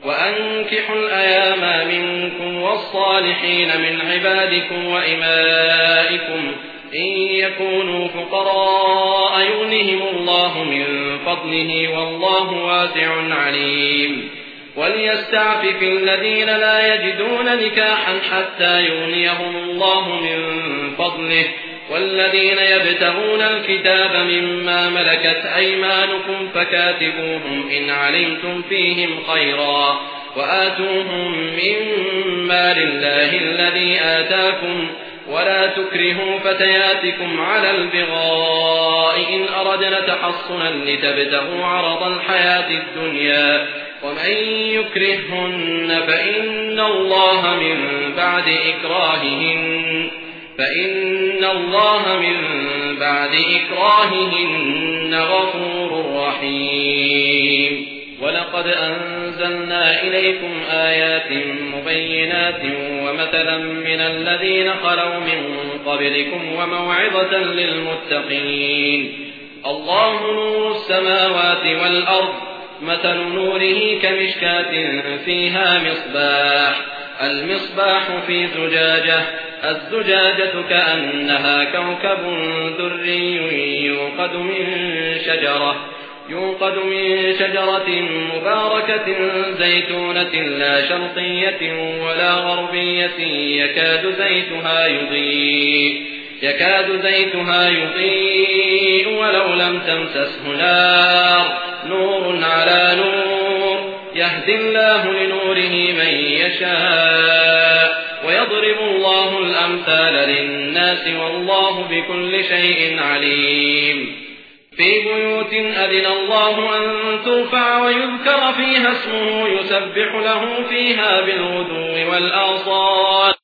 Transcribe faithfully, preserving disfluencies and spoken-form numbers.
وأنكحوا الأيام منكم والصالحين من عبادكم وإمائكم إن يكونوا فقراء يغنهم الله من فضله والله واسع عليم. وليستعفف الذين لا يجدون نكاحا حتى يغنيهم الله من فضله والذين يبتغون الكتاب مما ملكت أيمانكم فكاتبوهم إن علمتم فيهم خيرا وآتوهم من مال الله الذي آتاكم ولا تكرهوا فتياتكم على البغاء إن أردنا تحصنا لتبتغوا عرض الحياة الدنيا ومن يكرههن فإن الله من بعد إكراههن فإن الله من بعد إكراههن غفور رحيم. ولقد أنزلنا إليكم آيات مبينات ومثلا من الذين خلوا من قبلكم وموعظة للمتقين. الله نور السماوات والأرض مثل نوره كمشكاة فيها مصباح المصباح في زجاجة الزجاجة كأنها كوكب دري يوقد من شجرة يوقد من شجرة مباركة زيتونة لا شرقية ولا غربية يكاد زيتها يضيء يكاد زيتها يضيء ولو لم تمسسه نار نور على نور يهدي الله لنوره من يشاء ويضرب الله الأمثال للناس والله بكل شيء عليم. في بيوت أذن الله أن ترفع ويذكر فيها اسمه يسبح له فيها بالغدو والآصال